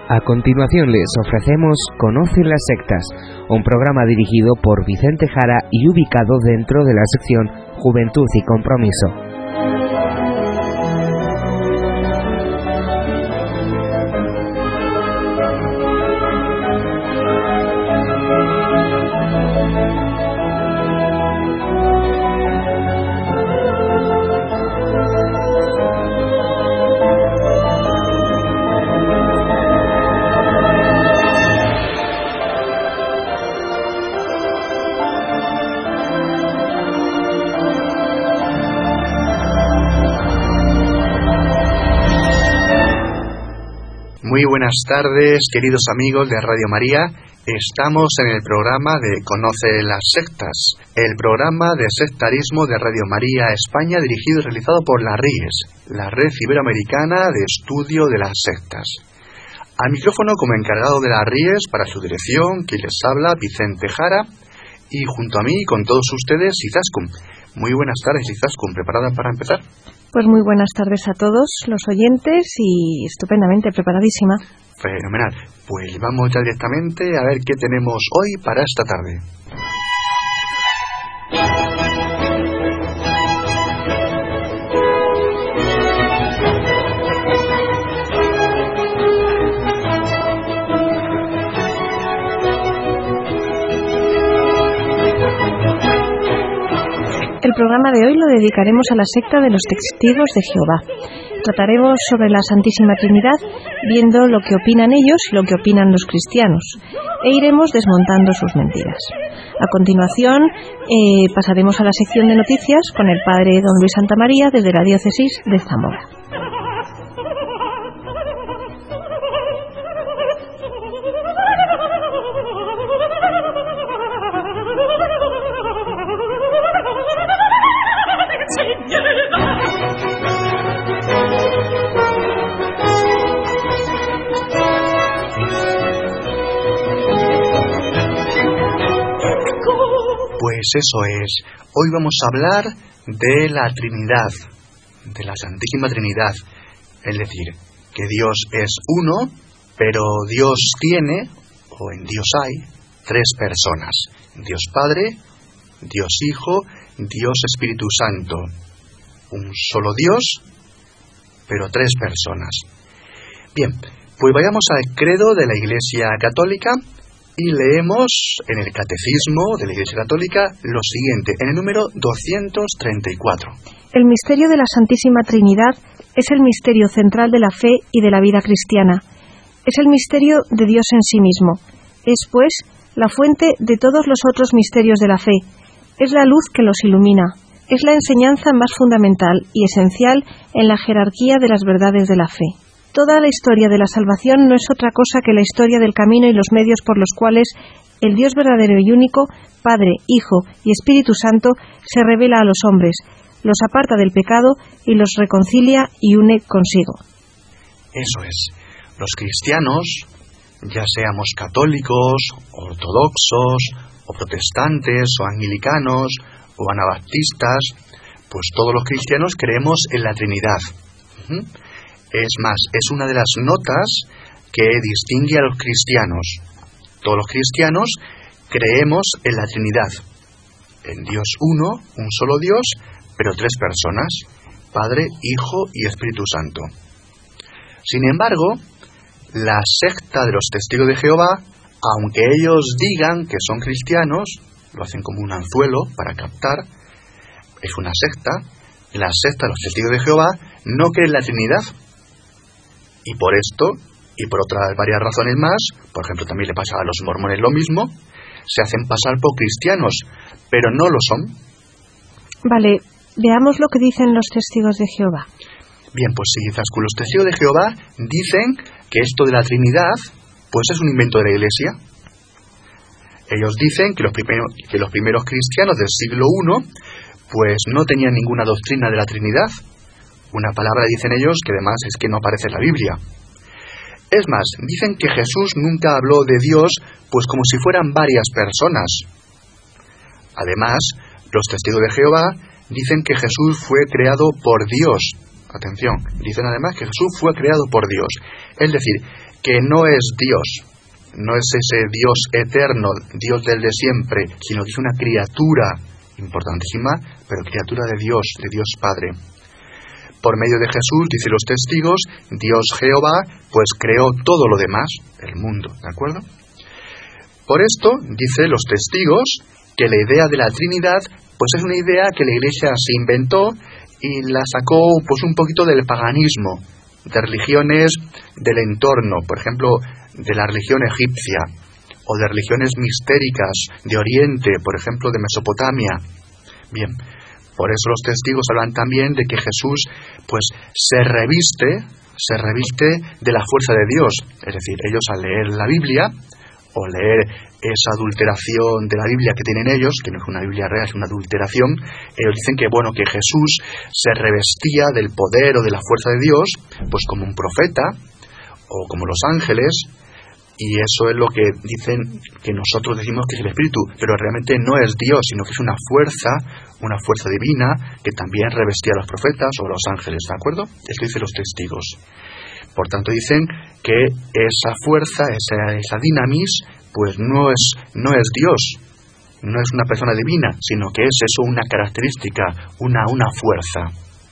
A continuación les ofrecemos Conoce las sectas, un programa dirigido por Vicente Jara y ubicado dentro de la sección Juventud y Compromiso. Muy buenas tardes, queridos amigos de Radio María. Estamos en el programa de Conoce las sectas, el programa de sectarismo de Radio María España, dirigido y realizado por la RIES, la Red Iberoamericana de Estudio de las Sectas. Al micrófono, como encargado de la RIES para su dirección, quien les habla, Vicente Jara, y junto a mí, con todos ustedes, Izaskun. Muy buenas tardes, Izaskun. ¿Preparada para empezar? Pues muy buenas tardes a todos los oyentes y estupendamente preparadísima. Fenomenal. Pues vamos ya directamente a ver qué tenemos hoy para esta tarde. El programa de hoy lo dedicaremos a la secta de los Testigos de Jehová. Trataremos sobre la Santísima Trinidad, viendo lo que opinan ellos y lo que opinan los cristianos, e iremos desmontando sus mentiras. A continuación, pasaremos a la sección de noticias con el padre don Luis Santamaría desde la diócesis de Zamora. Pues eso es, hoy vamos a hablar de la Trinidad, de la Santísima Trinidad, es decir, que Dios es uno, pero Dios tiene, o en Dios hay, tres personas, Dios Padre, Dios Hijo, Dios Espíritu Santo, un solo Dios, pero tres personas. Bien, pues vayamos al credo de la Iglesia Católica, y leemos en el Catecismo de la Iglesia Católica lo siguiente, en el número 234. El misterio de la Santísima Trinidad es el misterio central de la fe y de la vida cristiana. Es el misterio de Dios en sí mismo. Es, pues, la fuente de todos los otros misterios de la fe. Es la luz que los ilumina. Es la enseñanza más fundamental y esencial en la jerarquía de las verdades de la fe. Toda la historia de la salvación no es otra cosa que la historia del camino y los medios por los cuales el Dios verdadero y único, Padre, Hijo y Espíritu Santo, se revela a los hombres, los aparta del pecado y los reconcilia y une consigo. Eso es. Los cristianos, ya seamos católicos, ortodoxos, o protestantes, o anglicanos, o anabaptistas, pues todos los cristianos creemos en la Trinidad. Es más, es una de las notas que distingue a los cristianos. Todos los cristianos creemos en la Trinidad, en Dios uno, un solo Dios, pero tres personas, Padre, Hijo y Espíritu Santo. Sin embargo, la secta de los Testigos de Jehová, aunque ellos digan que son cristianos, lo hacen como un anzuelo para captar, es una secta. La secta de los Testigos de Jehová no cree en la Trinidad. Y por esto, y por otras varias razones más, por ejemplo, también le pasa a los mormones lo mismo, se hacen pasar por cristianos, pero no lo son. Vale, veamos lo que dicen los Testigos de Jehová. Bien, pues sí, Izaskun, los Testigos de Jehová dicen que esto de la Trinidad, pues es un invento de la Iglesia. Ellos dicen que los primeros cristianos del siglo I, pues no tenían ninguna doctrina de la Trinidad. Una palabra, dicen ellos, que además es que no aparece en la Biblia. Es más, dicen que Jesús nunca habló de Dios, pues como si fueran varias personas. Además, los Testigos de Jehová dicen que Jesús fue creado por Dios. Atención, dicen además que Jesús fue creado por Dios. Es decir, que no es Dios, no es ese Dios eterno, Dios del de siempre, sino que es una criatura importantísima, pero criatura de Dios Padre. Por medio de Jesús, dicen los testigos, Dios Jehová, pues creó todo lo demás, el mundo, ¿de acuerdo? Por esto, dicen los testigos, que la idea de la Trinidad, pues es una idea que la Iglesia se inventó y la sacó pues un poquito del paganismo, de religiones del entorno, por ejemplo, de la religión egipcia, o de religiones mistéricas de Oriente, por ejemplo, de Mesopotamia. Bien, por eso los testigos hablan también de que Jesús pues se reviste de la fuerza de Dios. Es decir, ellos al leer la Biblia, o leer esa adulteración de la Biblia que tienen ellos, que no es una Biblia real, es una adulteración, ellos dicen que que Jesús se revestía del poder o de la fuerza de Dios, pues como un profeta, o como los ángeles, y eso es lo que dicen que nosotros decimos que es el Espíritu, pero realmente no es Dios, sino que es una fuerza divina que también revestía a los profetas o a los ángeles, ¿de acuerdo? Es lo que dicen los testigos. Por tanto dicen que esa fuerza, esa dinamis, pues no es Dios, no es una persona divina, sino que es eso, una característica, una fuerza.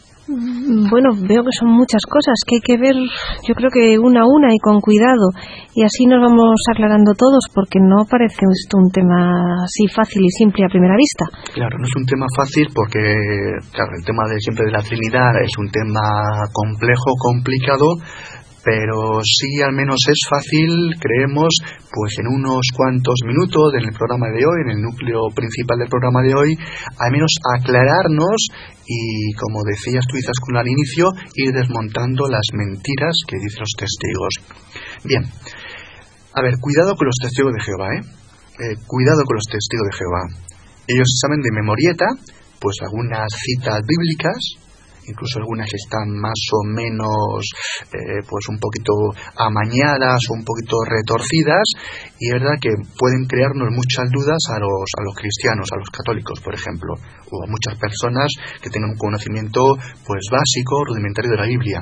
Bueno, veo que son muchas cosas que hay que ver, yo creo que una a una y con cuidado, y así nos vamos aclarando todos, porque no parece esto un tema así fácil y simple a primera vista. Claro, no es un tema fácil porque, claro, el tema siempre de la Trinidad es un tema complejo, complicado, pero sí al menos es fácil, creemos, pues en unos cuantos minutos en el programa de hoy, en el núcleo principal del programa de hoy, al menos aclararnos y, como decías tú, Izaskun, al inicio, ir desmontando las mentiras que dicen los testigos. Bien, a ver, cuidado con los testigos de Jehová, cuidado con los testigos de Jehová. Ellos saben de memorieta, pues algunas citas bíblicas, incluso algunas están más o menos pues un poquito amañadas o un poquito retorcidas, y es verdad que pueden crearnos muchas dudas a los cristianos, a los católicos, por ejemplo, o a muchas personas que tengan un conocimiento pues básico, rudimentario de la Biblia.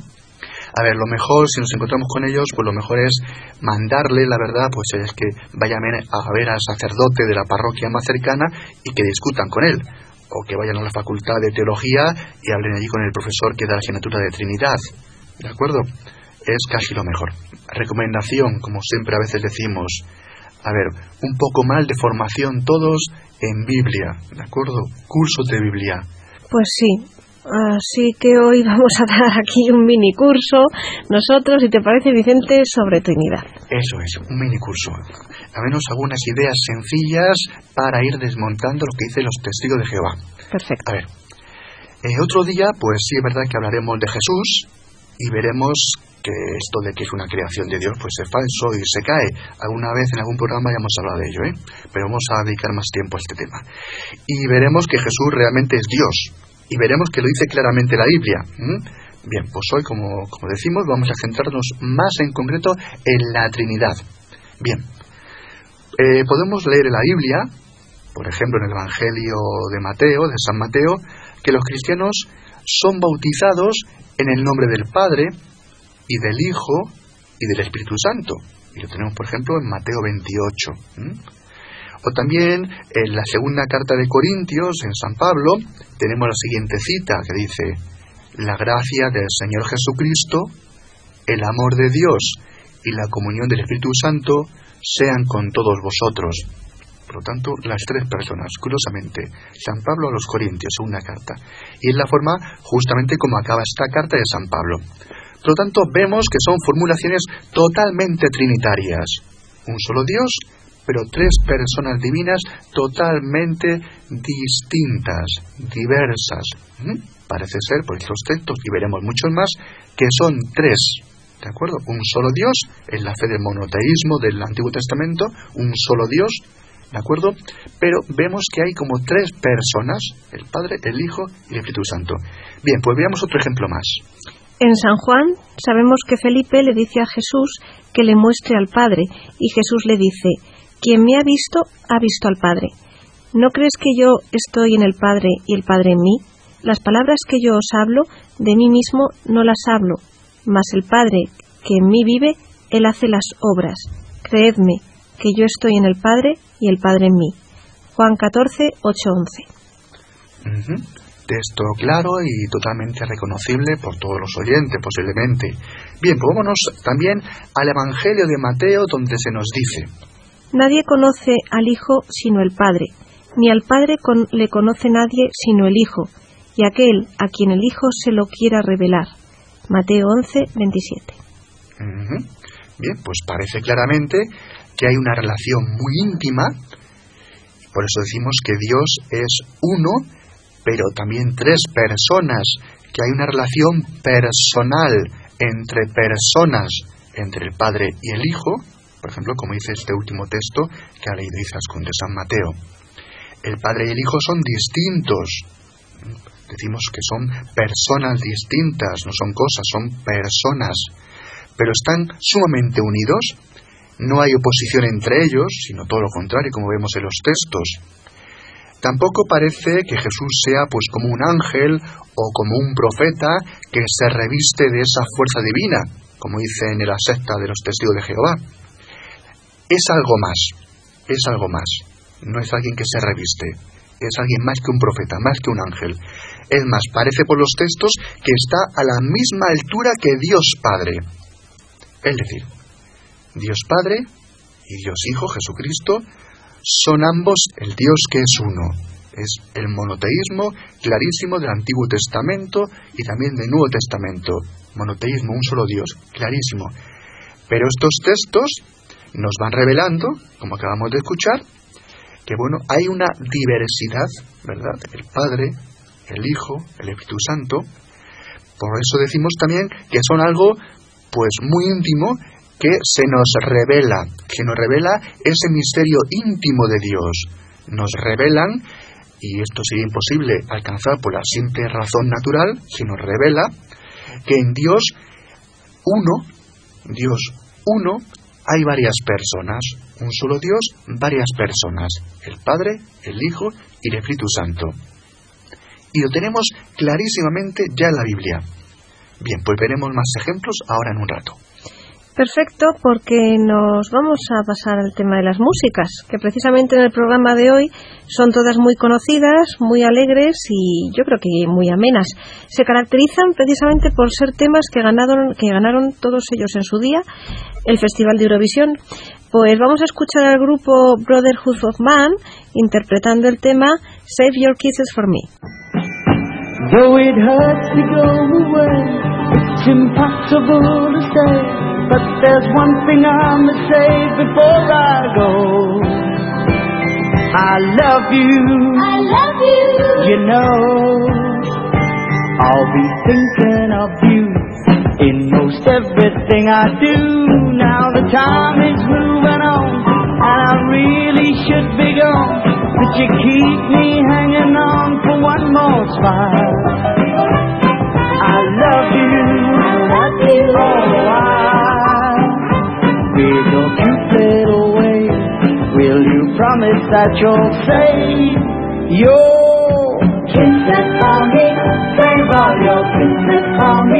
A ver, lo mejor, si nos encontramos con ellos, pues lo mejor es mandarle, la verdad, pues es que vayan a ver al sacerdote de la parroquia más cercana y que discutan con él, o que vayan a la facultad de teología y hablen allí con el profesor que da la asignatura de Trinidad, ¿de acuerdo? Es casi lo mejor. Recomendación, como siempre a veces decimos, a ver, un poco más de formación todos en Biblia, ¿de acuerdo? Cursos de Biblia. Pues sí, así que hoy vamos a dar aquí un mini curso, nosotros, si te parece, Vicente, sobre Trinidad. Eso es, un mini curso. A menos algunas ideas sencillas para ir desmontando lo que dicen los testigos de Jehová. Perfecto. A ver, otro día, pues sí es verdad que hablaremos de Jesús y veremos que esto de que es una creación de Dios, pues es falso y se cae. Alguna vez en algún programa ya hemos hablado de ello, pero vamos a dedicar más tiempo a este tema. Y veremos que Jesús realmente es Dios. Y veremos que lo dice claramente la Biblia. Bien, pues hoy, como decimos, vamos a centrarnos más en concreto en la Trinidad. Bien. Podemos leer en la Biblia, por ejemplo en el Evangelio de Mateo, de San Mateo, que los cristianos son bautizados en el nombre del Padre y del Hijo y del Espíritu Santo. Y lo tenemos, por ejemplo, en Mateo 28. O también en la segunda carta de Corintios, en San Pablo, tenemos la siguiente cita que dice: la gracia del Señor Jesucristo, el amor de Dios y la comunión del Espíritu Santo sean con todos vosotros. Por lo tanto, las tres personas, curiosamente, San Pablo a los Corintios, segunda carta, y es la forma justamente como acaba esta carta de San Pablo. Por lo tanto, vemos que son formulaciones totalmente trinitarias. Un solo Dios, pero tres personas divinas totalmente distintas, diversas. Parece ser, por estos textos, y veremos muchos más, que son tres. ¿De acuerdo? Un solo Dios, es la fe del monoteísmo del Antiguo Testamento, un solo Dios, ¿de acuerdo? Pero vemos que hay como tres personas, el Padre, el Hijo y el Espíritu Santo. Bien, pues veamos otro ejemplo más. En San Juan sabemos que Felipe le dice a Jesús que le muestre al Padre, y Jesús le dice: quien me ha visto al Padre. ¿No crees que yo estoy en el Padre y el Padre en mí? Las palabras que yo os hablo, de mí mismo no las hablo, mas el Padre que en mí vive, Él hace las obras. Creedme, que yo estoy en el Padre y el Padre en mí. Juan 14, 8-11. Texto claro y totalmente reconocible por todos los oyentes, posiblemente. Bien, pues vámonos también al Evangelio de Mateo, donde se nos dice: Nadie conoce al Hijo sino el Padre, ni al Padre le conoce nadie sino el Hijo, y aquel a quien el Hijo se lo quiera revelar. Mateo 11, 27. Bien, pues parece claramente que hay una relación muy íntima. Por eso decimos que Dios es uno, pero también tres personas, que hay una relación personal entre personas, entre el Padre y el Hijo, por ejemplo, como dice este último texto que ha leído Izaskun de San Mateo. El Padre y el Hijo son distintos. Decimos que son personas distintas, no son cosas, son personas, pero están sumamente unidos. No hay oposición entre ellos, sino todo lo contrario, como vemos en los textos. Tampoco parece que Jesús sea pues como un ángel o como un profeta que se reviste de esa fuerza divina, como dice en la secta de los testigos de Jehová. Es algo más. No es alguien que se reviste, es alguien más que un profeta, más que un ángel. Es más, parece por los textos que está a la misma altura que Dios Padre. Es decir, Dios Padre y Dios Hijo, Jesucristo, son ambos el Dios que es uno. Es el monoteísmo clarísimo del Antiguo Testamento y también del Nuevo Testamento. Monoteísmo, un solo Dios, clarísimo. Pero estos textos nos van revelando, como acabamos de escuchar, que bueno, hay una diversidad, ¿verdad? El Padre, el Hijo, el Espíritu Santo. Por eso decimos también que son algo pues muy íntimo, que se nos revela ese misterio íntimo de Dios. Nos revelan, y esto sería imposible alcanzar por la simple razón natural, se nos revela que en Dios uno, hay varias personas, un solo Dios, varias personas, el Padre, el Hijo y el Espíritu Santo. Y lo tenemos clarísimamente ya en la Biblia. Bien, pues veremos más ejemplos ahora en un rato. Perfecto, porque nos vamos a pasar al tema de las músicas, que precisamente en el programa de hoy son todas muy conocidas, muy alegres y yo creo que muy amenas. Se caracterizan precisamente por ser temas que ganaron todos ellos en su día el Festival de Eurovisión. Pues vamos a escuchar al grupo Brotherhood of Man interpretando el tema Save Your Kisses for Me. Though it hurts to go away, it's impossible to stay. But there's one thing I must say before I go. I love you, you know. I'll be thinking of you in most everything I do. Now the time is moving on, and I really should be gone, but you keep me hanging on for one more smile. I love you, oh, with your cute little way, will you promise that you'll save your kisses for me? Save all your kisses for me.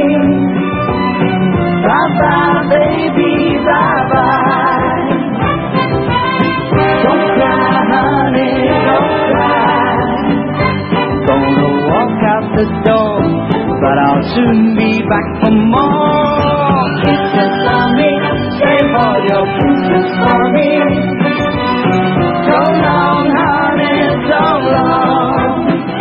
Bye-bye, baby, bye-bye. Don't cry, honey, don't cry. Gonna walk out the door, but I'll soon be back for more kisses for me. Save all your kisses for me. So long, honey, so long.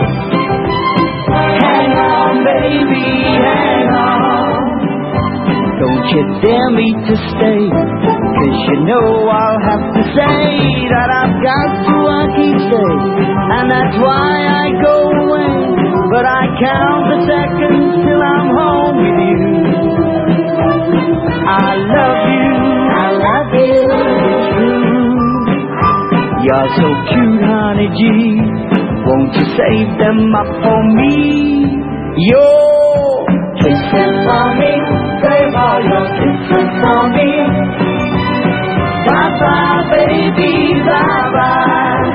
Hang on, baby, hang on. Don't you dare me to stay, 'cause you know I'll have to say that I've got to work each day, and that's why I go away. But I count the seconds till I'm home with you. I love you, it's true. You're so cute, honey G, won't you save them up for me? Your kisses for me, save all your kisses for me. Bye-bye, baby, bye-bye.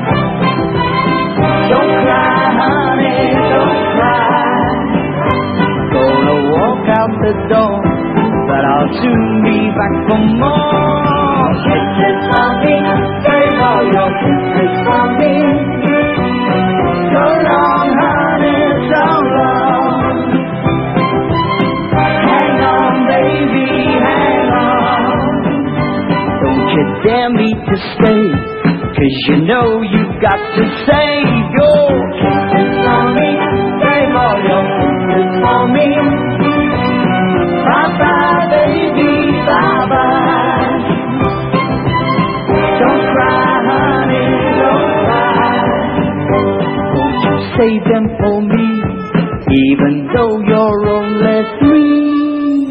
Don't cry, honey, don't cry. Gonna walk out the door, but I'll soon be back for more. Kisses for me, save all your kisses for me. So long, honey, so long. Hang on, baby, hang on. Don't you dare me to stay, 'cause you know you've got to save your kisses for me. Save all your kisses for me. Bye-bye, baby, bye-bye. Don't cry, honey, don't cry. Won't you save them for me, even though you're only 3?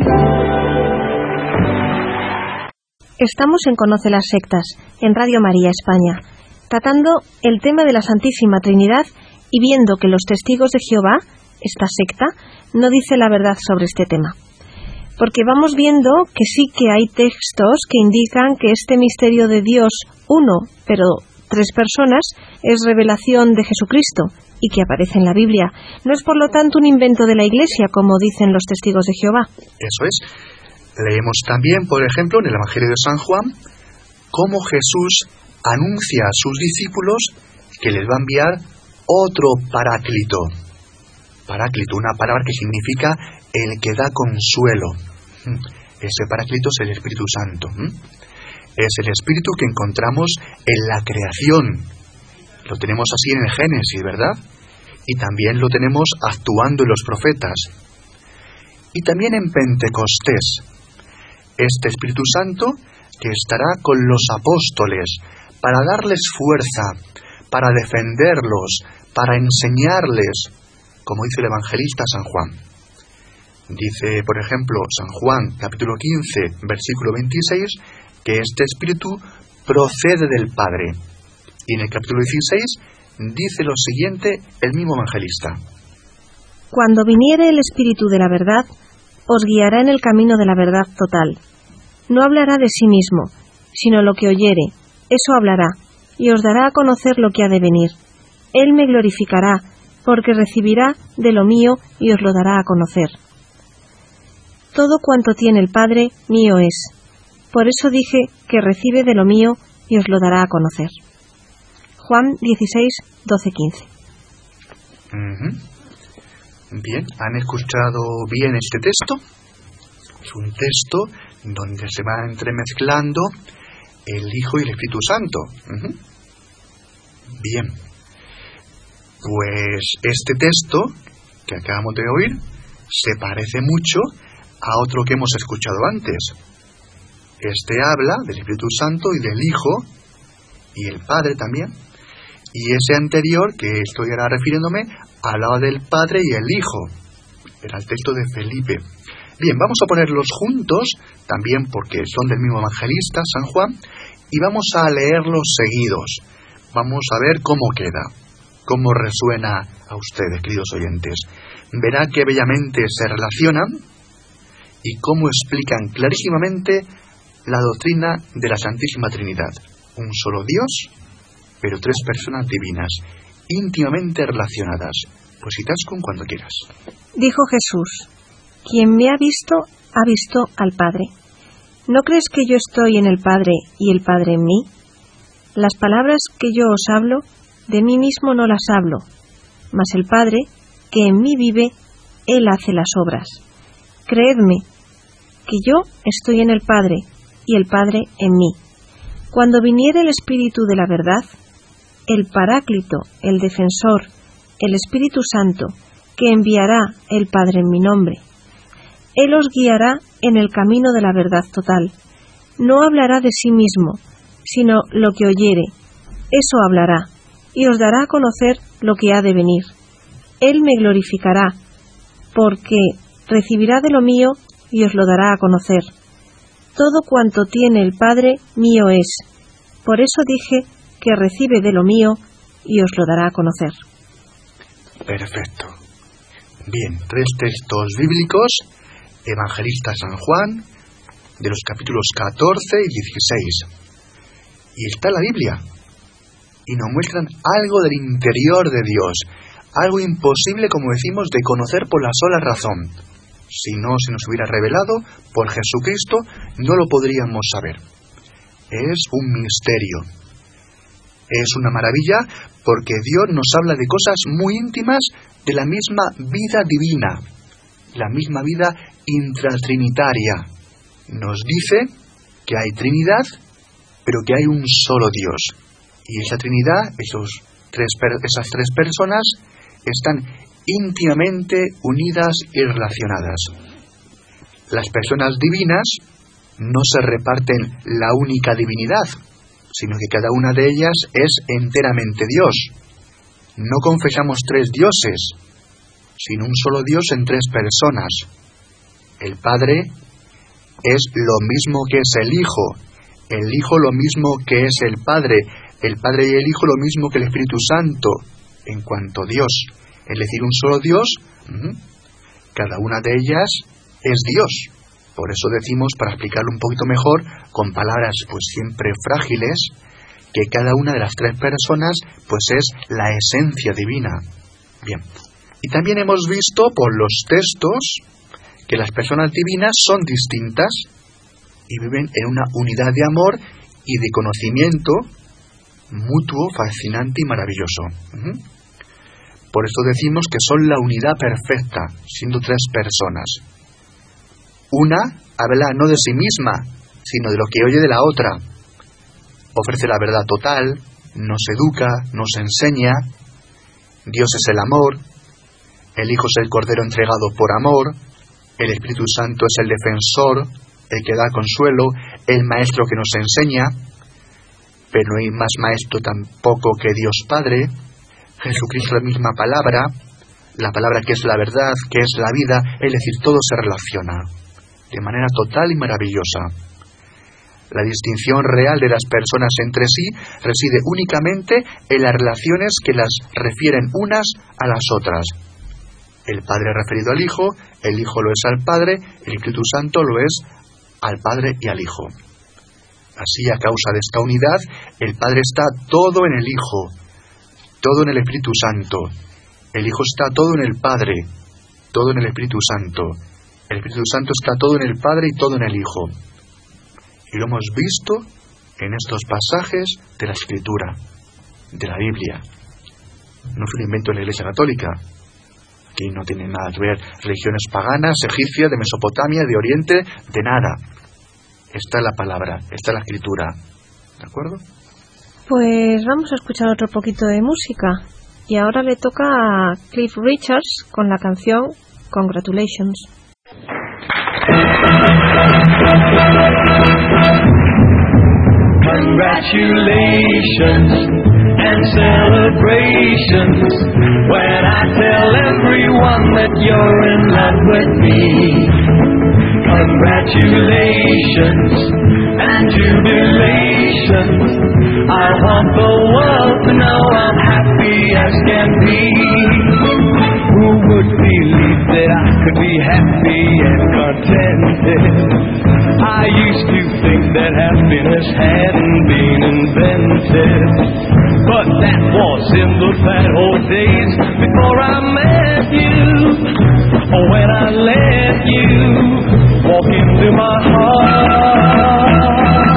Estamos en Conoce las Sectas, en Radio María España, tratando el tema de la Santísima Trinidad y viendo que los testigos de Jehová, esta secta, no dice la verdad sobre este tema. Porque vamos viendo que sí que hay textos que indican que este misterio de Dios, uno, pero 3 personas, es revelación de Jesucristo y que aparece en la Biblia. No es por lo tanto un invento de la Iglesia, como dicen los testigos de Jehová. Eso es. Leemos también, por ejemplo, en el Evangelio de San Juan, cómo Jesús anuncia a sus discípulos que les va a enviar otro paráclito. Paráclito, una palabra que significa el que da consuelo. Ese paráclito es el Espíritu Santo. Es el Espíritu que encontramos en la creación. Lo tenemos así en el Génesis, ¿verdad? Y también lo tenemos actuando en los profetas. Y también en Pentecostés. Este Espíritu Santo que estará con los apóstoles para darles fuerza, para defenderlos, para enseñarles, como dice el evangelista San Juan. Dice, por ejemplo, San Juan, capítulo 15, versículo 26, que este Espíritu procede del Padre. Y en el capítulo 16 dice lo siguiente el mismo evangelista. Cuando viniere el Espíritu de la verdad, os guiará en el camino de la verdad total. No hablará de sí mismo, sino lo que oyere, eso hablará, y os dará a conocer lo que ha de venir. Él me glorificará, porque recibirá de lo mío y os lo dará a conocer. Todo cuanto tiene el Padre, mío es. Por eso dije que recibe de lo mío y os lo dará a conocer. Juan 16, 12, 15. Bien, ¿han escuchado bien este texto? Es un texto donde se va entremezclando el Hijo y el Espíritu Santo. Bien, pues este texto que acabamos de oír se parece mucho a otro que hemos escuchado antes. Este habla del Espíritu Santo y del Hijo y el Padre también. Y ese anterior, que estoy ahora refiriéndome, hablaba del Padre y el Hijo. Era el texto de Felipe. Bien, vamos a ponerlos juntos, también porque son del mismo evangelista, San Juan, y vamos a leerlos seguidos. Vamos a ver cómo queda, cómo resuena a ustedes, queridos oyentes. Verá que bellamente se relacionan y cómo explican clarísimamente la doctrina de la Santísima Trinidad. Un solo Dios, pero 3 personas divinas, íntimamente relacionadas. Pues Itascun, cuando quieras. Dijo Jesús: quien me ha visto al Padre. ¿No crees que yo estoy en el Padre y el Padre en mí? Las palabras que yo os hablo, de mí mismo no las hablo, mas el Padre, que en mí vive, Él hace las obras. Creedme, que yo estoy en el Padre y el Padre en mí. Cuando viniere el Espíritu de la verdad, el Paráclito, el Defensor, el Espíritu Santo, que enviará el Padre en mi nombre, Él os guiará en el camino de la verdad total. No hablará de sí mismo, sino lo que oyere, eso hablará, y os dará a conocer lo que ha de venir. Él me glorificará, porque recibirá de lo mío y os lo dará a conocer. Todo cuanto tiene el Padre, mío es. Por eso dije que recibe de lo mío y os lo dará a conocer. Perfecto. Bien, 3 textos bíblicos, Evangelista San Juan, de los capítulos 14 y 16. Y está la Biblia. Y nos muestran algo del interior de Dios, algo imposible, como decimos, de conocer por la sola razón. si no se nos hubiera revelado por Jesucristo, no lo podríamos saber. Es un misterio. Es una maravilla porque Dios nos habla de cosas muy íntimas de la misma vida divina, la misma vida intratrinitaria. Nos dice que hay Trinidad, pero que hay un solo Dios. Y esa Trinidad, esas tres personas, están íntimamente unidas y relacionadas. Las personas divinas no se reparten la única divinidad, sino que cada una de ellas es enteramente Dios. No confesamos tres dioses, sino un solo Dios en tres personas. El Padre es lo mismo que es el Hijo lo mismo que es el Padre y el Hijo lo mismo que el Espíritu Santo, en cuanto a Dios. Es decir, un solo Dios, cada una de ellas es Dios. Por eso decimos, para explicarlo un poquito mejor, con palabras pues siempre frágiles, que cada una de las tres personas pues es la esencia divina. Bien. Y también hemos visto por los textos que las personas divinas son distintas y viven en una unidad de amor y de conocimiento mutuo, fascinante y maravilloso. Por eso decimos que son la unidad perfecta, siendo tres personas. Una habla no de sí misma, sino de lo que oye de la otra. Ofrece la verdad total, nos educa, nos enseña. Dios es el amor, el Hijo es el Cordero entregado por amor, el Espíritu Santo es el defensor, el que da consuelo, el Maestro que nos enseña, pero no hay más Maestro tampoco que Dios Padre. Jesucristo es la misma palabra, la palabra que es la verdad, que es la vida, es decir, todo se relaciona de manera total y maravillosa. La distinción real de las personas entre sí reside únicamente en las relaciones que las refieren unas a las otras. El Padre referido al Hijo, el Hijo lo es al Padre, el Espíritu Santo lo es al Padre y al Hijo. Así, a causa de esta unidad, el Padre está todo en el Hijo, todo en el Espíritu Santo. El Hijo está todo en el Padre, todo en el Espíritu Santo. El Espíritu Santo está todo en el Padre y todo en el Hijo. Y lo hemos visto en estos pasajes de la Escritura, de la Biblia. No fue un invento de la Iglesia Católica. Aquí no tiene nada que ver religiones paganas, egipcias, de Mesopotamia, de Oriente, de nada. Esta es la palabra, esta es la Escritura. ¿De acuerdo? Pues vamos a escuchar otro poquito de música. Y ahora le toca a Cliff Richards con la canción Congratulations. Congratulations and celebrations when I tell everyone that you're in love with me. Congratulations and jubilations. I want the world to know I'm happy as can be. Who would believe that I could be happy and contented? I used to think that happiness hadn't been invented, but that was in the bad old days before I met you, or when I let you walk into my heart.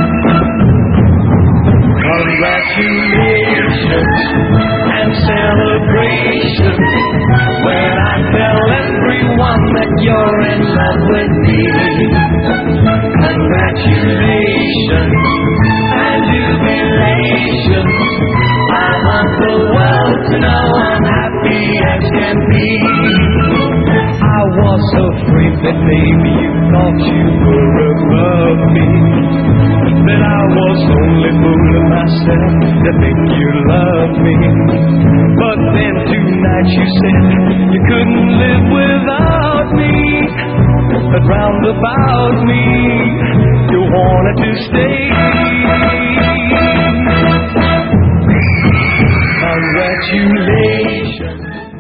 Congratulations and celebrations when I tell everyone that you're in love with me. Congratulations and jubilations. I want the world to know I'm happy as can be. I was afraid that maybe you thought you were above me, that I was only fooling myself to think you loved me. But then tonight you said you couldn't live without me, but round about me you wanted to stay. Congratulations.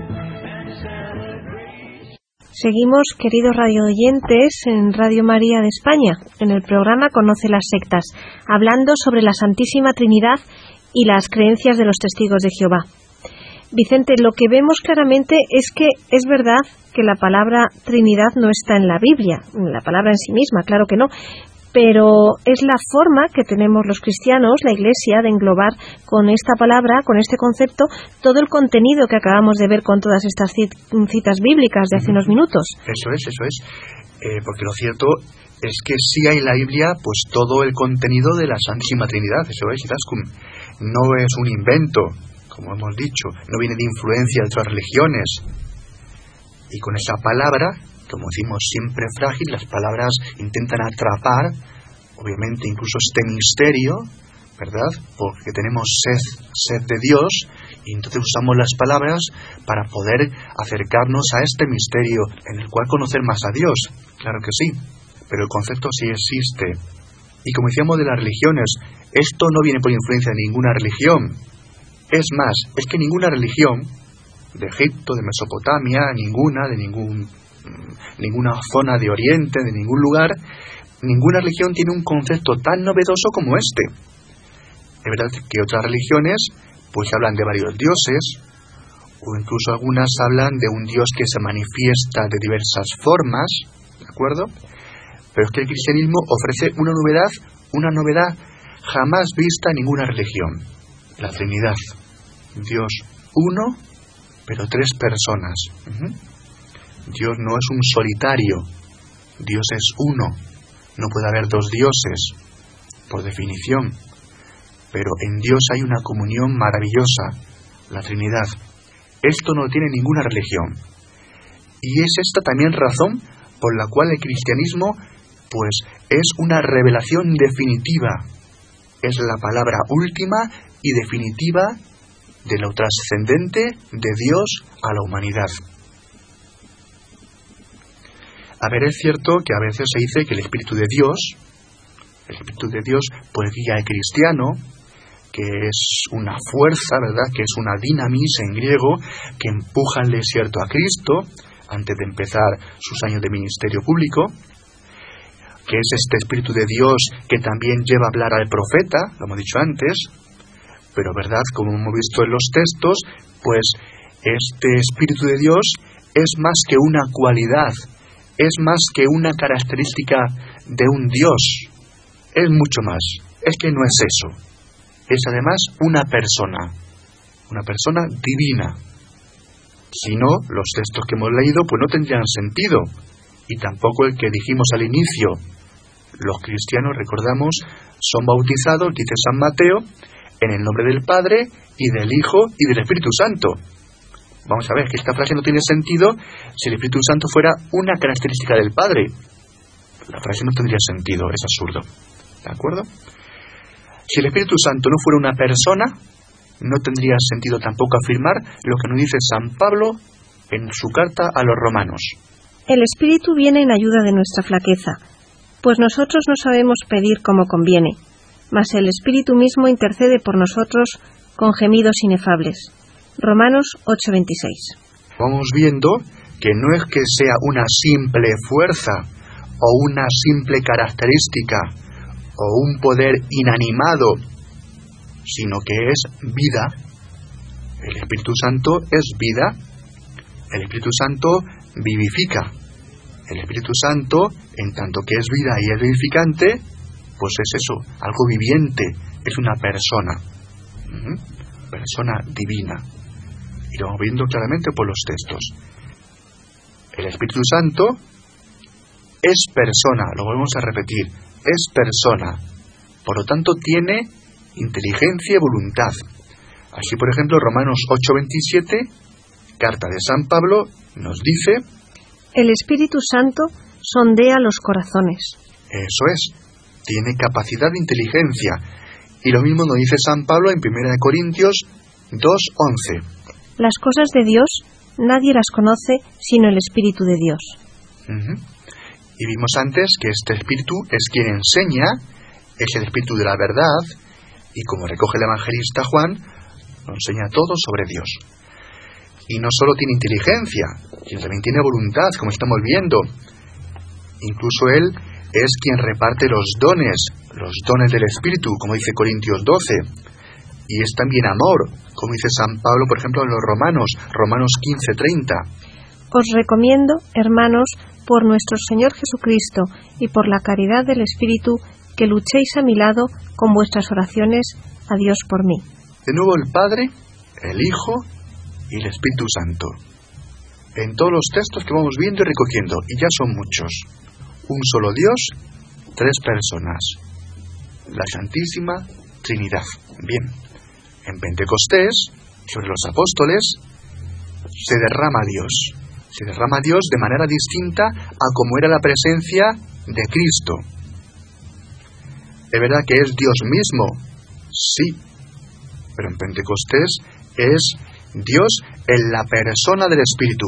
Seguimos, queridos radioyentes, en Radio María de España, en el programa Conoce las sectas, hablando sobre la Santísima Trinidad y las creencias de los testigos de Jehová. Vicente, lo que vemos claramente es que es verdad que la palabra Trinidad no está en la Biblia, la palabra en sí misma, claro que no, pero es la forma que tenemos los cristianos, la Iglesia, de englobar con esta palabra, con este concepto, todo el contenido que acabamos de ver con todas estas citas bíblicas de hace unos minutos. Eso es. Porque lo cierto es que sí hay en la Biblia pues todo el contenido de la Santísima Trinidad. Eso es, Izaskun. No es un invento, como hemos dicho, no viene de influencia de otras religiones. Y con esa palabra, como decimos, siempre frágil, las palabras intentan atrapar, obviamente, incluso este misterio, ¿verdad? Porque tenemos sed de Dios, y entonces usamos las palabras para poder acercarnos a este misterio en el cual conocer más a Dios. Claro que sí, pero el concepto sí existe. Y como decíamos de las religiones, esto no viene por influencia de ninguna religión. Es más, es que ninguna religión de Egipto, de Mesopotamia, ninguna zona de Oriente, de ningún lugar, ninguna religión tiene un concepto tan novedoso como este. Es verdad que otras religiones pues hablan de varios dioses, o incluso algunas hablan de un Dios que se manifiesta de diversas formas, ¿de acuerdo? Pero es que el cristianismo ofrece una novedad jamás vista en ninguna religión: la Trinidad. Dios uno, pero tres personas. Dios no es un solitario, Dios es uno. No puede haber dos dioses, por definición. Pero en Dios hay una comunión maravillosa, la Trinidad. Esto no tiene ninguna religión. Y es esta también razón por la cual el cristianismo, pues, es una revelación definitiva. Es la palabra última y definitiva de lo trascendente de Dios a la humanidad. A ver, es cierto que a veces se dice que el Espíritu de Dios, pues guía al cristiano, que es una fuerza, ¿verdad?, que es una dinamis en griego, que empuja al desierto a Cristo antes de empezar sus años de ministerio público, que es este Espíritu de Dios que también lleva a hablar al profeta, lo hemos dicho antes, pero verdad, como hemos visto en los textos, pues este Espíritu de Dios es más que una cualidad, es más que una característica de un Dios, es mucho más, es que no es eso, es además una persona divina. Si no, los textos que hemos leído pues no tendrían sentido, y tampoco el que dijimos al inicio. Los cristianos, recordamos, son bautizados, dice San Mateo, en el nombre del Padre y del Hijo y del Espíritu Santo. Vamos a ver, que esta frase no tiene sentido si el Espíritu Santo fuera una característica del Padre. La frase no tendría sentido, es absurdo. ¿De acuerdo? Si el Espíritu Santo no fuera una persona, no tendría sentido tampoco afirmar lo que nos dice San Pablo en su carta a los romanos. El Espíritu viene en ayuda de nuestra flaqueza, pues nosotros no sabemos pedir como conviene, mas el Espíritu mismo intercede por nosotros con gemidos inefables. Romanos 8:26. Vamos viendo que no es que sea una simple fuerza o una simple característica o un poder inanimado, sino que es vida. El Espíritu Santo es vida. El Espíritu Santo vivifica. El Espíritu Santo, en tanto que es vida y es vivificante, pues es eso, algo viviente, es una persona, persona divina. Y lo vamos viendo claramente por los textos. El Espíritu Santo es persona, lo volvemos a repetir, es persona, por lo tanto tiene inteligencia y voluntad. Así, por ejemplo, Romanos 8:27, carta de San Pablo, nos dice: el Espíritu Santo sondea los corazones. Eso es, tiene capacidad de inteligencia. Y lo mismo nos dice San Pablo en 1 Corintios 2:11. Las cosas de Dios nadie las conoce sino el Espíritu de Dios. Y vimos antes que este Espíritu es quien enseña, es el Espíritu de la verdad, y como recoge el evangelista Juan, nos enseña todo sobre Dios. Y no solo tiene inteligencia, sino también tiene voluntad, como estamos viendo. Incluso Él es quien reparte los dones del Espíritu, como dice Corintios 12. Y es también amor, como dice San Pablo, por ejemplo, en los Romanos 15:30. Os recomiendo, hermanos, por nuestro Señor Jesucristo y por la caridad del Espíritu, que luchéis a mi lado con vuestras oraciones a Dios por mí. De nuevo el Padre, el Hijo y el Espíritu Santo. En todos los textos que vamos viendo y recogiendo, y ya son muchos. Un solo Dios, 3 personas. La Santísima Trinidad. Bien, en Pentecostés, sobre los apóstoles, se derrama Dios. Se derrama Dios de manera distinta a como era la presencia de Cristo. ¿Es verdad que es Dios mismo? Sí, pero en Pentecostés es Dios en la persona del Espíritu.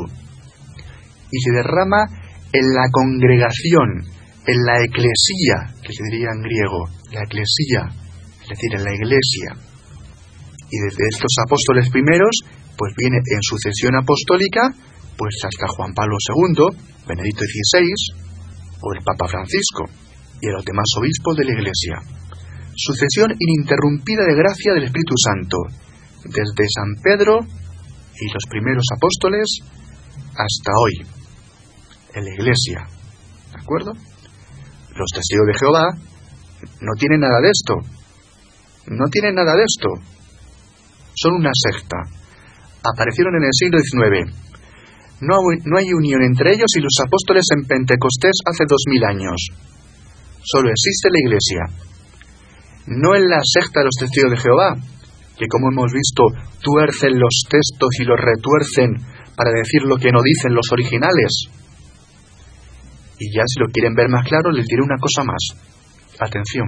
Y se derrama en la congregación, en la eclesía, que se diría en griego, la eclesía, es decir, en la iglesia. Y desde estos apóstoles primeros, pues viene en sucesión apostólica, pues hasta Juan Pablo II, Benedicto XVI, o el Papa Francisco, y a los demás obispos de la iglesia. Sucesión ininterrumpida de gracia del Espíritu Santo, desde San Pedro y los primeros apóstoles hasta hoy, en la iglesia. ¿De acuerdo? Los testigos de Jehová no tienen nada de esto. No tienen nada de esto. Son una secta. Aparecieron en el siglo XIX. No hay unión entre ellos y los apóstoles en Pentecostés hace 2000 años. Solo existe la iglesia. No en la secta de los testigos de Jehová, que como hemos visto, tuercen los textos y los retuercen para decir lo que no dicen los originales. Y ya si lo quieren ver más claro, les diré una cosa más. Atención.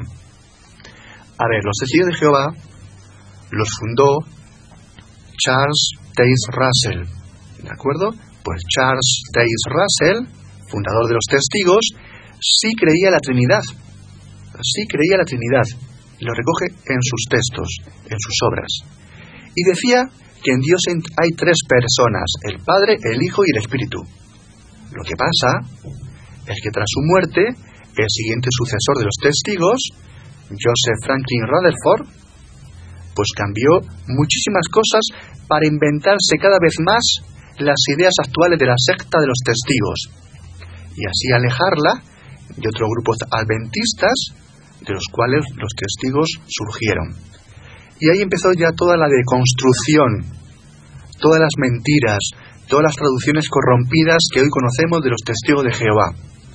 A ver, los testigos de Jehová los fundó Charles Taze Russell. ¿De acuerdo? Pues Charles Taze Russell, fundador de los testigos, sí creía la Trinidad. Sí creía la Trinidad. Lo recoge en sus textos, en sus obras. Y decía que en Dios hay 3 personas, el Padre, el Hijo y el Espíritu. Lo que pasa es que tras su muerte, el siguiente sucesor de los testigos, Joseph Franklin Rutherford, pues cambió muchísimas cosas para inventarse cada vez más las ideas actuales de la secta de los testigos, y así alejarla de otros grupos adventistas, de los cuales los testigos surgieron. Y ahí empezó ya toda la deconstrucción, todas las mentiras, todas las traducciones corrompidas que hoy conocemos de los testigos de Jehová.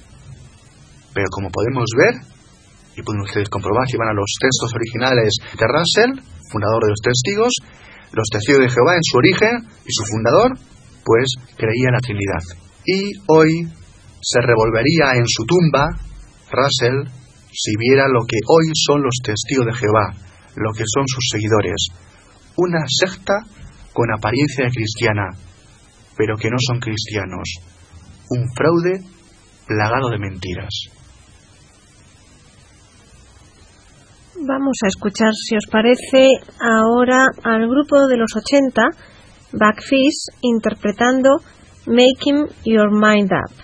Pero como podemos ver, y pueden ustedes comprobar si van a los textos originales de Russell, fundador de los testigos de Jehová en su origen y su fundador, pues creía en la Trinidad. Y hoy se revolvería en su tumba, Russell, si viera lo que hoy son los testigos de Jehová, lo que son sus seguidores. Una secta con apariencia cristiana, pero que no son cristianos. Un fraude plagado de mentiras. Vamos a escuchar, si os parece, ahora al grupo de los 80, Backfish, interpretando Making Your Mind Up.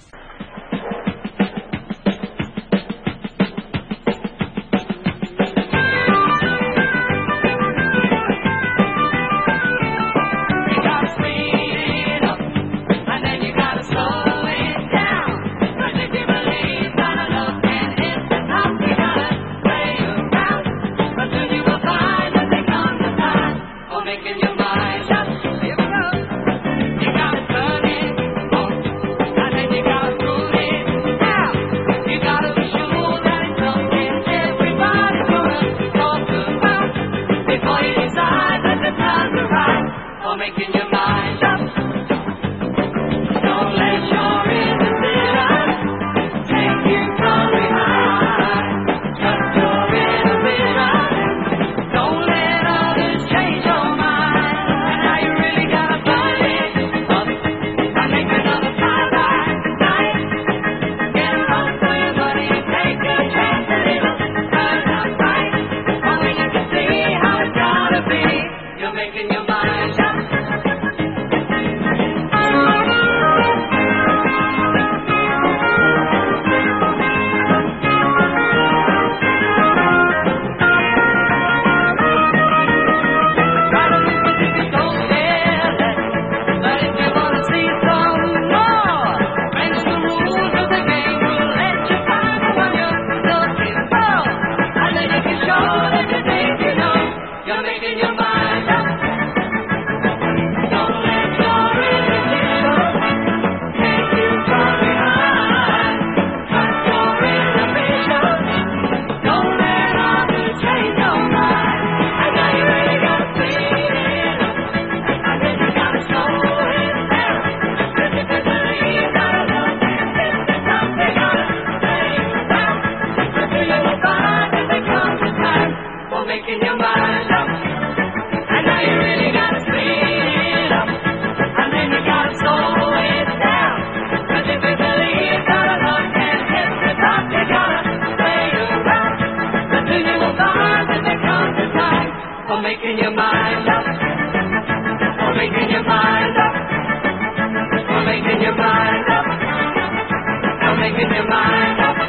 You got for making your mind up, for making your mind up, for making your mind up, for making your mind up.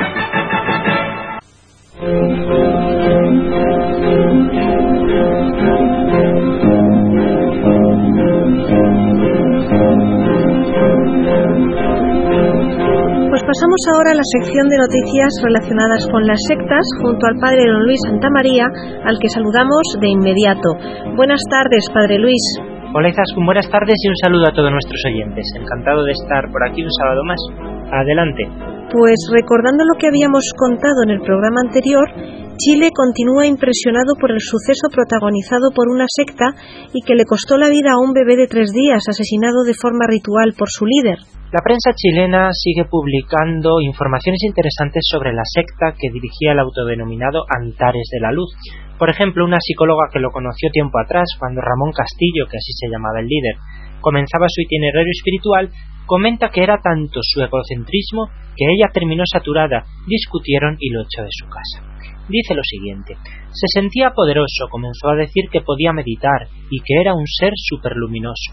Pues pasamos ahora a la sección de noticias relacionadas con las sectas junto al padre don Luis Santamaría, al que saludamos de inmediato. Buenas tardes, padre Luis. Hola Izaskun, buenas tardes y un saludo a todos nuestros oyentes. Encantado de estar por aquí un sábado más. Adelante. Pues recordando lo que habíamos contado en el programa anterior, Chile continúa impresionado por el suceso protagonizado por una secta y que le costó la vida a un bebé de 3 días asesinado de forma ritual por su líder. La prensa chilena sigue publicando informaciones interesantes sobre la secta que dirigía el autodenominado Antares de la Luz. Por ejemplo, una psicóloga que lo conoció tiempo atrás, cuando Ramón Castillo, que así se llamaba el líder, comenzaba su itinerario espiritual, comenta que era tanto su egocentrismo que ella terminó saturada, discutieron y lo echó de su casa. Dice lo siguiente: se sentía poderoso, comenzó a decir que podía meditar y que era un ser superluminoso.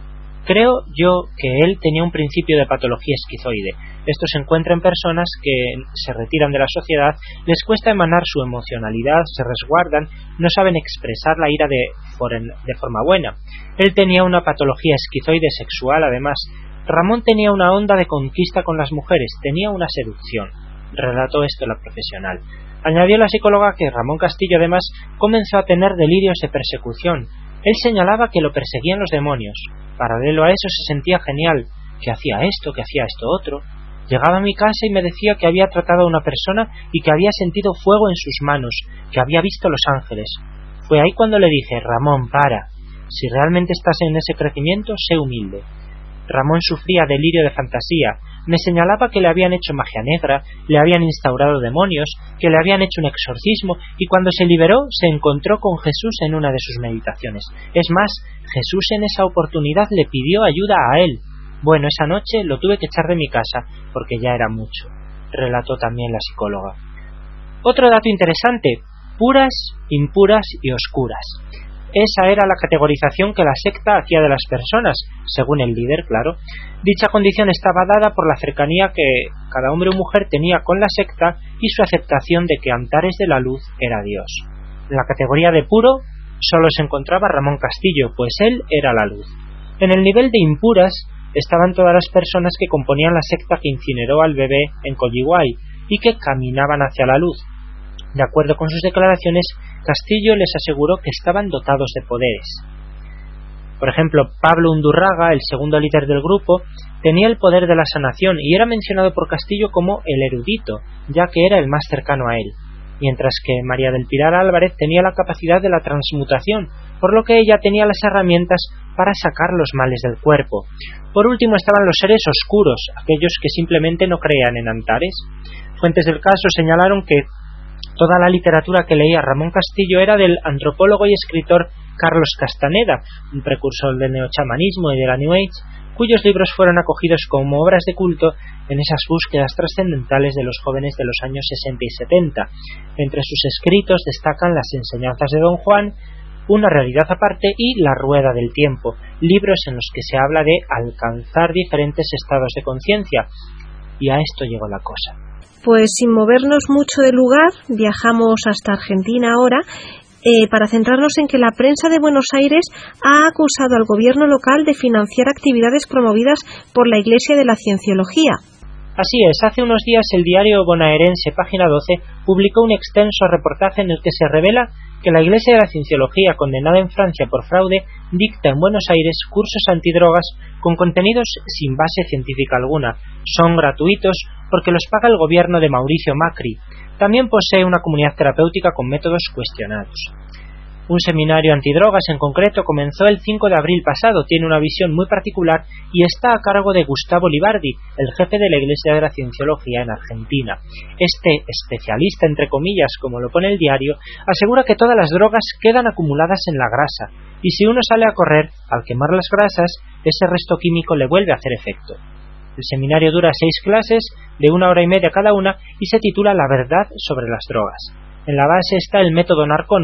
Creo yo que él tenía un principio de patología esquizoide. Esto se encuentra en personas que se retiran de la sociedad, les cuesta emanar su emocionalidad, se resguardan, no saben expresar la ira de forma buena. Él tenía una patología esquizoide sexual, además. Ramón tenía una onda de conquista con las mujeres, tenía una seducción. Relató esto la profesional. Añadió la psicóloga que Ramón Castillo además comenzó a tener delirios de persecución. Él señalaba que lo perseguían los demonios. Paralelo a eso se sentía genial, que hacía esto otro. Llegaba a mi casa y me decía que había tratado a una persona y que había sentido fuego en sus manos, que había visto los ángeles. Fue ahí cuando le dije: Ramón, para. Si realmente estás en ese crecimiento, sé humilde. Ramón sufría delirio de fantasía. Me señalaba que le habían hecho magia negra, le habían instaurado demonios, que le habían hecho un exorcismo, y cuando se liberó se encontró con Jesús en una de sus meditaciones. Es más, Jesús en esa oportunidad le pidió ayuda a él. Bueno, esa noche lo tuve que echar de mi casa, porque ya era mucho. Relató también la psicóloga. Otro dato interesante: puras, impuras y oscuras. Esa era la categorización que la secta hacía de las personas, según el líder, claro. Dicha condición estaba dada por la cercanía que cada hombre o mujer tenía con la secta y su aceptación de que Antares de la Luz era Dios. En la categoría de puro solo se encontraba Ramón Castillo, pues él era la luz. En el nivel de impuras estaban todas las personas que componían la secta que incineró al bebé en Colliguay y que caminaban hacia la luz. De acuerdo con sus declaraciones, Castillo les aseguró que estaban dotados de poderes. Por ejemplo, Pablo Undurraga, el segundo líder del grupo, tenía el poder de la sanación y era mencionado por Castillo como el erudito, ya que era el más cercano a él, mientras que María del Pilar Álvarez tenía la capacidad de la transmutación, por lo que ella tenía las herramientas para sacar los males del cuerpo. Por último estaban los seres oscuros, aquellos que simplemente no creían en Antares. Fuentes del caso señalaron que toda la literatura que leía Ramón Castillo era del antropólogo y escritor Carlos Castaneda, un precursor del neochamanismo y de la New Age, cuyos libros fueron acogidos como obras de culto en esas búsquedas trascendentales de los jóvenes de los años 60 y 70. Entre sus escritos destacan Las enseñanzas de Don Juan, Una realidad aparte y La rueda del tiempo, libros en los que se habla de alcanzar diferentes estados de conciencia. Y a esto llegó la cosa. Pues sin movernos mucho del lugar, viajamos hasta Argentina ahora para centrarnos en que la prensa de Buenos Aires ha acusado al gobierno local de financiar actividades promovidas por la Iglesia de la Cienciología. Así es, hace unos días el diario bonaerense Página 12 publicó un extenso reportaje en el que se revela que la Iglesia de la Cienciología, condenada en Francia por fraude, dicta en Buenos Aires cursos antidrogas con contenidos sin base científica alguna. Son gratuitos porque los paga el gobierno de Mauricio Macri. También posee una comunidad terapéutica con métodos cuestionados. Un seminario antidrogas en concreto comenzó el 5 de abril pasado, tiene una visión muy particular y está a cargo de Gustavo Libardi, el jefe de la Iglesia de la Cienciología en Argentina. Este especialista, entre comillas, como lo pone el diario, asegura que todas las drogas quedan acumuladas en la grasa y si uno sale a correr, al quemar las grasas, ese resto químico le vuelve a hacer efecto. El seminario dura 6 clases de 1 hora y media cada una y se titula La verdad sobre las drogas. En la base está el método Narconon,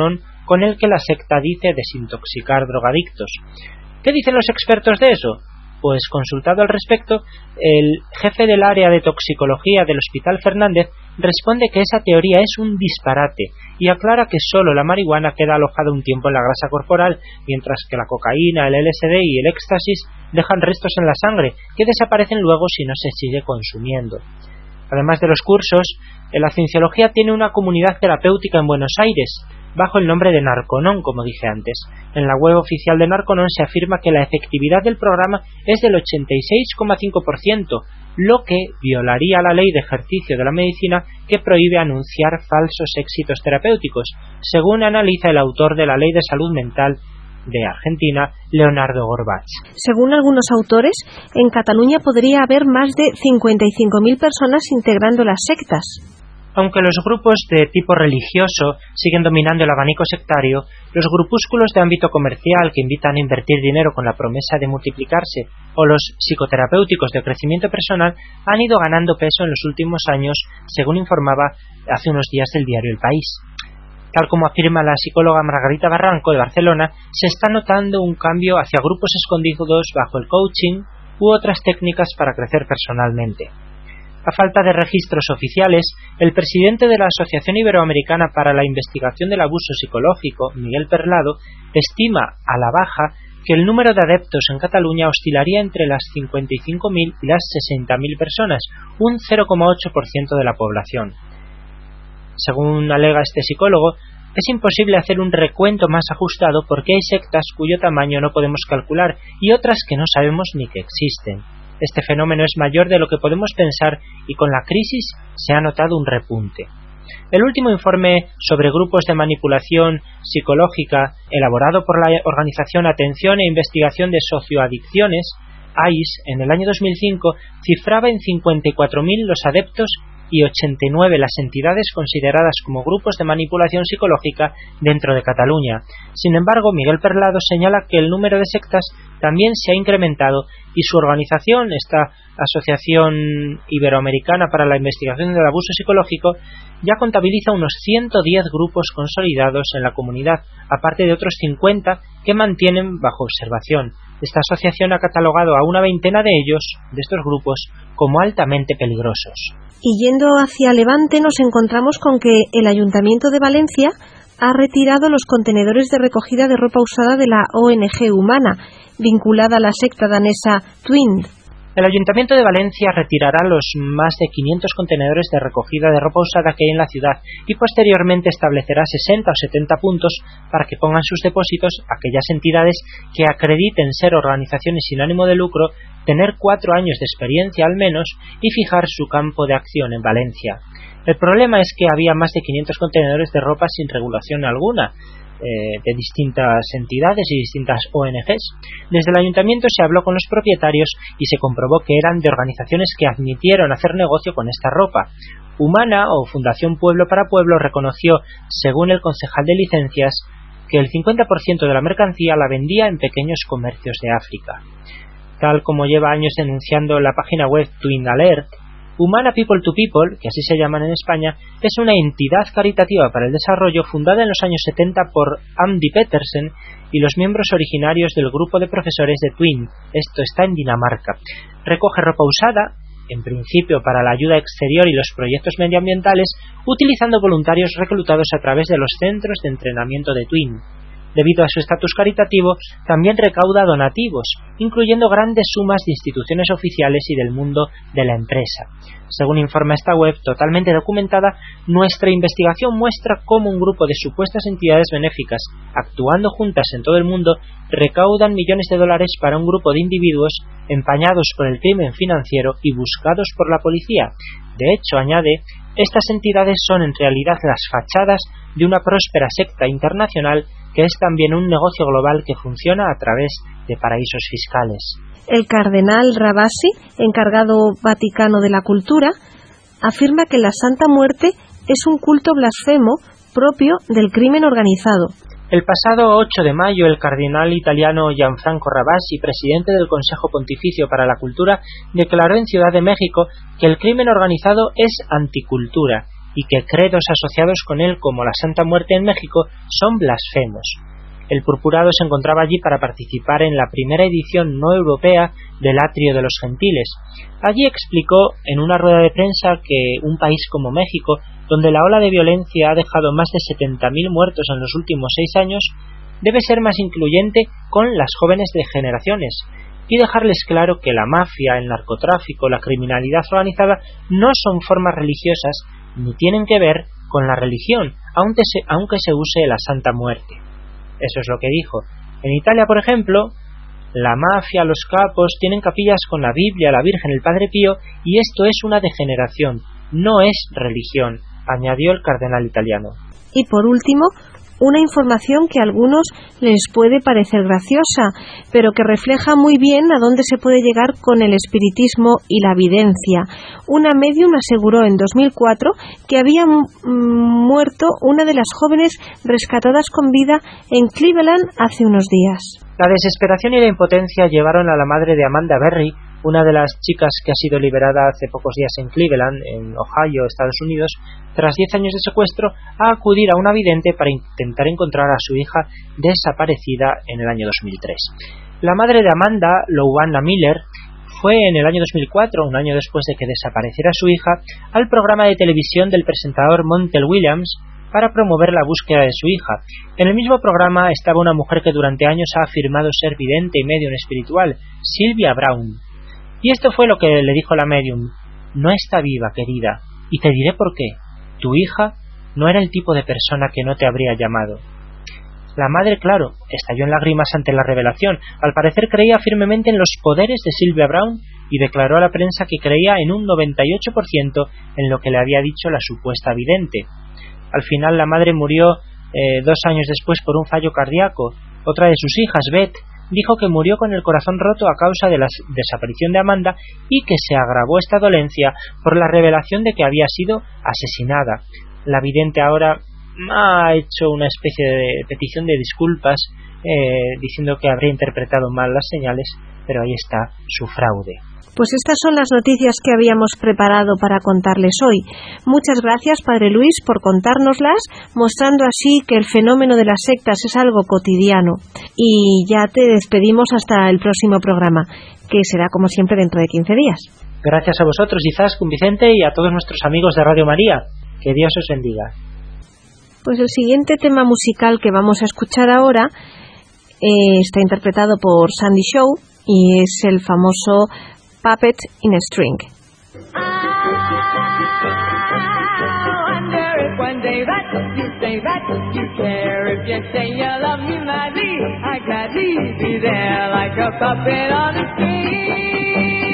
con el que la secta dice desintoxicar drogadictos. ¿Qué dicen los expertos de eso? Pues consultado al respecto, el jefe del área de toxicología del Hospital Fernández responde que esa teoría es un disparate y aclara que solo la marihuana queda alojada un tiempo en la grasa corporal, mientras que la cocaína, el LSD y el éxtasis dejan restos en la sangre que desaparecen luego si no se sigue consumiendo. Además de los cursos, la cienciología tiene una comunidad terapéutica en Buenos Aires, bajo el nombre de Narconon, como dije antes. En la web oficial de Narconon se afirma que la efectividad del programa es del 86,5%, lo que violaría la ley de ejercicio de la medicina que prohíbe anunciar falsos éxitos terapéuticos, según analiza el autor de la Ley de Salud Mental de Argentina, Leonardo Gorbach. Según algunos autores, en Cataluña podría haber más de 55.000 personas integrando las sectas. Aunque los grupos de tipo religioso siguen dominando el abanico sectario, los grupúsculos de ámbito comercial que invitan a invertir dinero con la promesa de multiplicarse o los psicoterapéuticos de crecimiento personal han ido ganando peso en los últimos años, según informaba hace unos días el diario El País. Tal como afirma la psicóloga Margarita Barranco de Barcelona, se está notando un cambio hacia grupos escondidos bajo el coaching u otras técnicas para crecer personalmente. A falta de registros oficiales, el presidente de la Asociación Iberoamericana para la Investigación del Abuso Psicológico, Miguel Perlado, estima a la baja que el número de adeptos en Cataluña oscilaría entre las 55.000 y las 60.000 personas, un 0,8% de la población. Según alega este psicólogo, es imposible hacer un recuento más ajustado porque hay sectas cuyo tamaño no podemos calcular y otras que no sabemos ni que existen. Este fenómeno es mayor de lo que podemos pensar y con la crisis se ha notado un repunte. El último informe sobre grupos de manipulación psicológica, elaborado por la Organización Atención e Investigación de Socioadicciones, AIS, en el año 2005, cifraba en 54.000 los adeptos y 89 las entidades consideradas como grupos de manipulación psicológica dentro de Cataluña. Sin embargo, Miguel Perlado señala que el número de sectas también se ha incrementado y su organización, esta Asociación Iberoamericana para la Investigación del Abuso Psicológico, ya contabiliza unos 110 grupos consolidados en la comunidad, aparte de otros 50 que mantienen bajo observación. Esta asociación ha catalogado a una veintena de ellos, de estos grupos, como altamente peligrosos. Y yendo hacia Levante nos encontramos con que el Ayuntamiento de Valencia ha retirado los contenedores de recogida de ropa usada de la ONG Humana, vinculada a la secta danesa Twin. El Ayuntamiento de Valencia retirará los más de 500 contenedores de recogida de ropa usada que hay en la ciudad y posteriormente establecerá 60 o 70 puntos para que pongan sus depósitos aquellas entidades que acrediten ser organizaciones sin ánimo de lucro, tener 4 años de experiencia al menos y fijar su campo de acción en Valencia. El problema es que había más de 500 contenedores de ropa sin regulación alguna, de distintas entidades y distintas ONGs. Desde el ayuntamiento se habló con los propietarios y se comprobó que eran de organizaciones que admitieron hacer negocio con esta ropa. Humana o Fundación Pueblo para Pueblo reconoció, según el concejal de licencias, que el 50% de la mercancía la vendía en pequeños comercios de África. Tal como lleva años denunciando la página web Twin Alert, Humana People to People, que así se llaman en España, es una entidad caritativa para el desarrollo fundada en los años 70 por Andy Petersen y los miembros originarios del grupo de profesores de Twin. Esto está en Dinamarca. Recoge ropa usada, en principio para la ayuda exterior y los proyectos medioambientales, utilizando voluntarios reclutados a través de los centros de entrenamiento de Twin. Debido a su estatus caritativo, también recauda donativos, incluyendo grandes sumas de instituciones oficiales y del mundo de la empresa. Según informa esta web, totalmente documentada, nuestra investigación muestra cómo un grupo de supuestas entidades benéficas, actuando juntas en todo el mundo, recaudan millones de dólares para un grupo de individuos empañados por el crimen financiero y buscados por la policía. De hecho, añade, estas entidades son en realidad las fachadas de una próspera secta internacional que es también un negocio global que funciona a través de paraísos fiscales. El cardenal Ravasi, encargado vaticano de la cultura, afirma que la Santa Muerte es un culto blasfemo propio del crimen organizado. El pasado 8 de mayo, el cardenal italiano Gianfranco Ravasi, presidente del Consejo Pontificio para la Cultura, declaró en Ciudad de México que el crimen organizado es anticultura y que credos asociados con él como la Santa Muerte en México son blasfemos. El purpurado se encontraba allí para participar en la primera edición no europea del Atrio de los Gentiles. Allí explicó en una rueda de prensa que un país como México, donde la ola de violencia ha dejado más de 70.000 muertos en los últimos 6 años, debe ser más incluyente con las jóvenes de generaciones y dejarles claro que la mafia, el narcotráfico, la criminalidad organizada no son formas religiosas ni tienen que ver con la religión, aunque se use la Santa Muerte. Eso es lo que dijo. En Italia, por ejemplo, la mafia, los capos tienen capillas con la Biblia, la Virgen, el Padre Pío, y esto es una degeneración, no es religión, añadió el cardenal italiano. Y por último, una información que a algunos les puede parecer graciosa, pero que refleja muy bien a dónde se puede llegar con el espiritismo y la videncia. Una médium aseguró en 2004 que había muerto una de las jóvenes rescatadas con vida en Cleveland hace unos días. La desesperación y la impotencia llevaron a la madre de Amanda Berry, una de las chicas que ha sido liberada hace pocos días en Cleveland, en Ohio, Estados Unidos, tras 10 años de secuestro, a acudir a una vidente para intentar encontrar a su hija desaparecida en el año 2003. La madre de Amanda, Louanna Miller, fue en el año 2004, un año después de que desapareciera su hija, al programa de televisión del presentador Montel Williams para promover la búsqueda de su hija. En el mismo programa estaba una mujer que durante años ha afirmado ser vidente y medium espiritual, Sylvia Brown. Y esto fue lo que le dijo la medium: no está viva, querida, y te diré por qué. Tu hija no era el tipo de persona que no te habría llamado. La madre, claro, estalló en lágrimas ante la revelación. Al parecer creía firmemente en los poderes de Sylvia Brown y declaró a la prensa que creía en un 98% en lo que le había dicho la supuesta vidente. Al final la madre murió 2 años después por un fallo cardíaco. Otra de sus hijas, Beth, dijo que murió con el corazón roto a causa de la desaparición de Amanda y que se agravó esta dolencia por la revelación de que había sido asesinada. La vidente ahora ha hecho una especie de petición de disculpas diciendo que habría interpretado mal las señales, pero ahí está su fraude. Pues estas son las noticias que habíamos preparado para contarles hoy. Muchas gracias, Padre Luis, por contárnoslas, mostrando así que el fenómeno de las sectas es algo cotidiano. Y ya te despedimos hasta el próximo programa, que será como siempre dentro de 15 días. Gracias a vosotros, Izaskun, Vicente, y a todos nuestros amigos de Radio María. Que Dios os bendiga. Pues el siguiente tema musical que vamos a escuchar ahora está interpretado por Sandy Shaw y es el famoso Puppet in a String. I wonder if one day that you say that you care. If you say you love me madly, I gladly be there like a puppet on a string.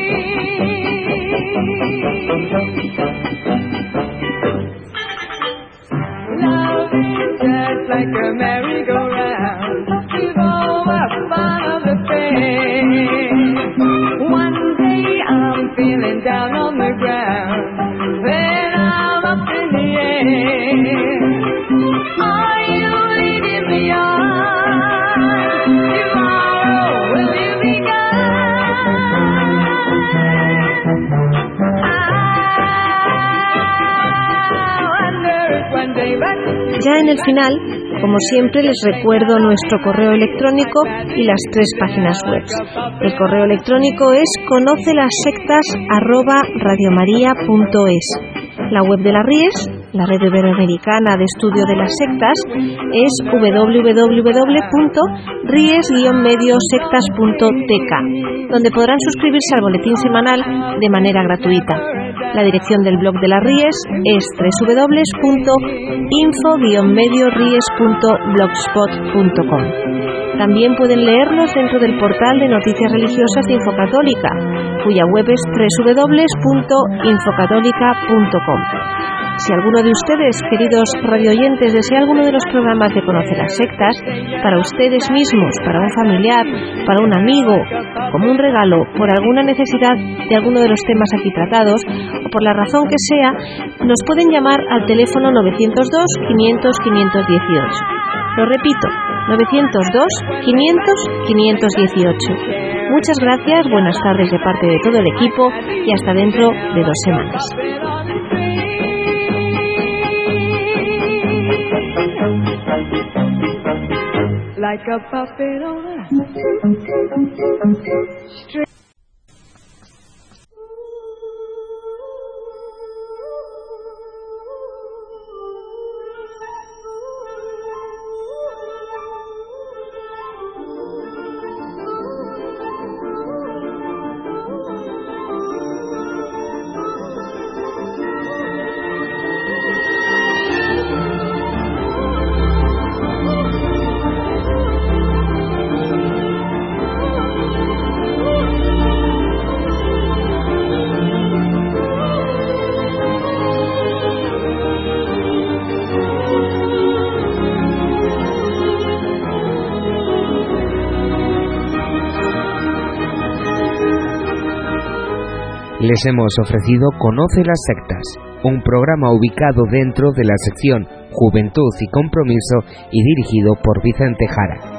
Love is just like a merry-go-round, with all the fun of the fair. One day I'm feeling down on the ground, then I'm up in the air. Are you leading me on? Tomorrow will you be gone? I wonder if one day back. Ya en el final, como siempre, les recuerdo nuestro correo electrónico y las 3 páginas web. El correo electrónico es conocelasectas@radiomaria.es. La web de la RIES, la Red Iberoamericana de Estudio de las Sectas, es www.ries-mediosectas.tk, donde podrán suscribirse al boletín semanal de manera gratuita. La dirección del blog de la RIES es www.info-mediories.blogspot.com. También pueden leernos dentro del portal de Noticias Religiosas de Infocatólica, cuya web es www.infocatólica.com. Si alguno de ustedes, queridos radioyentes, desea alguno de los programas de Conocer las Sectas, para ustedes mismos, para un familiar, para un amigo, como un regalo, por alguna necesidad de alguno de los temas aquí tratados, o por la razón que sea, nos pueden llamar al teléfono 902-500-518. Lo repito, 902-500-518. Muchas gracias, buenas tardes de parte de todo el equipo y hasta dentro de 2 semanas. like a puppet on a string. Les hemos ofrecido Conoce las sectas, un programa ubicado dentro de la sección Juventud y Compromiso y dirigido por Vicente Jara.